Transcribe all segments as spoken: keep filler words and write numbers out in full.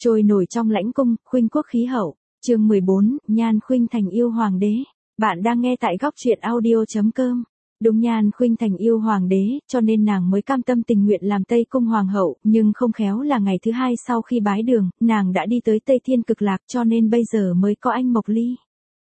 Trôi nổi trong lãnh cung, khuynh quốc khí hậu. Chương mười bốn, Nhan Khuynh Thành yêu hoàng đế. Bạn đang nghe tại góc truyện audio chấm com. Đúng, Nhan Khuynh Thành yêu hoàng đế, cho nên nàng mới cam tâm tình nguyện làm Tây Cung hoàng hậu, nhưng không khéo là ngày thứ hai sau khi bái đường, nàng đã đi tới Tây Thiên Cực Lạc, cho nên bây giờ mới có anh Mộc Ly.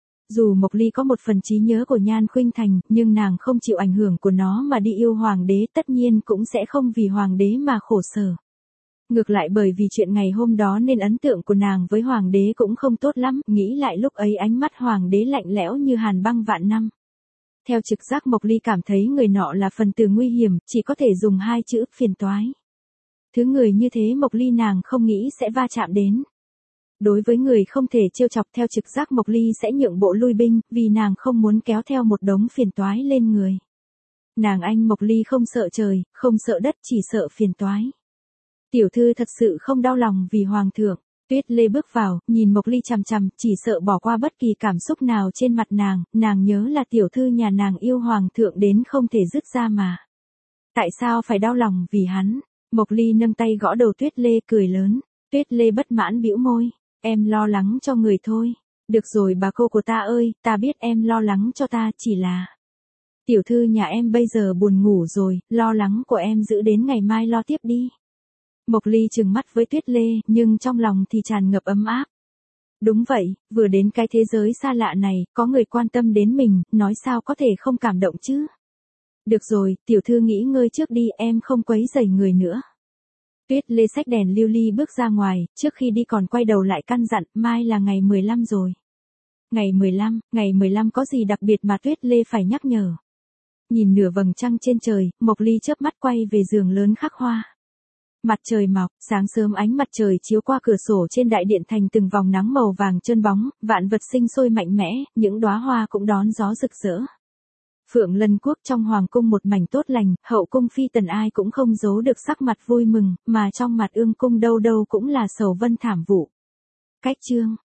Dù Mộc Ly có một phần trí nhớ của Nhan Khuynh Thành, nhưng nàng không chịu ảnh hưởng của nó mà đi yêu hoàng đế, tất nhiên cũng sẽ không vì hoàng đế mà khổ sở. Ngược lại, bởi vì chuyện ngày hôm đó nên ấn tượng của nàng với hoàng đế cũng không tốt lắm, nghĩ lại lúc ấy ánh mắt hoàng đế lạnh lẽo như hàn băng vạn năm. Theo trực giác, Mộc Ly cảm thấy người nọ là phần tử nguy hiểm, chỉ có thể dùng hai chữ phiền toái. Thứ người như thế Mộc Ly nàng không nghĩ sẽ va chạm đến. Đối với người không thể trêu chọc, theo trực giác Mộc Ly sẽ nhượng bộ lui binh, vì nàng không muốn kéo theo một đống phiền toái lên người. Nàng anh Mộc Ly không sợ trời, không sợ đất, chỉ sợ phiền toái. Tiểu thư thật sự không đau lòng vì hoàng thượng. Tuyết Lê bước vào, nhìn Mộc Ly chằm chằm, chỉ sợ bỏ qua bất kỳ cảm xúc nào trên mặt nàng, nàng nhớ là tiểu thư nhà nàng yêu hoàng thượng đến không thể dứt ra mà. Tại sao phải đau lòng vì hắn? Mộc Ly nâng tay gõ đầu Tuyết Lê, cười lớn. Tuyết Lê bất mãn bĩu môi, em lo lắng cho người thôi. Được rồi bà cô của ta ơi, ta biết em lo lắng cho ta, chỉ là tiểu thư nhà em bây giờ buồn ngủ rồi, lo lắng của em giữ đến ngày mai lo tiếp đi. Mộc Ly trừng mắt với Tuyết Lê, nhưng trong lòng thì tràn ngập ấm áp. Đúng vậy, vừa đến cái thế giới xa lạ này, có người quan tâm đến mình, nói sao có thể không cảm động chứ. Được rồi, tiểu thư nghỉ ngơi trước đi, em không quấy rầy người nữa. Tuyết Lê xách đèn lưu ly bước ra ngoài, trước khi đi còn quay đầu lại căn dặn, mai là ngày mười lăm rồi. Ngày mười lăm, ngày mười lăm có gì đặc biệt mà Tuyết Lê phải nhắc nhở. Nhìn nửa vầng trăng trên trời, Mộc Ly chớp mắt quay về giường lớn khắc hoa. Mặt trời mọc, sáng sớm ánh mặt trời chiếu qua cửa sổ trên đại điện thành từng vòng nắng màu vàng trơn bóng, vạn vật sinh sôi mạnh mẽ, những đóa hoa cũng đón gió rực rỡ. Phượng Lân Quốc trong hoàng cung một mảnh tốt lành, hậu cung phi tần ai cũng không giấu được sắc mặt vui mừng, mà trong mặt ương cung đâu đâu cũng là sầu vân thảm vụ. Cách chương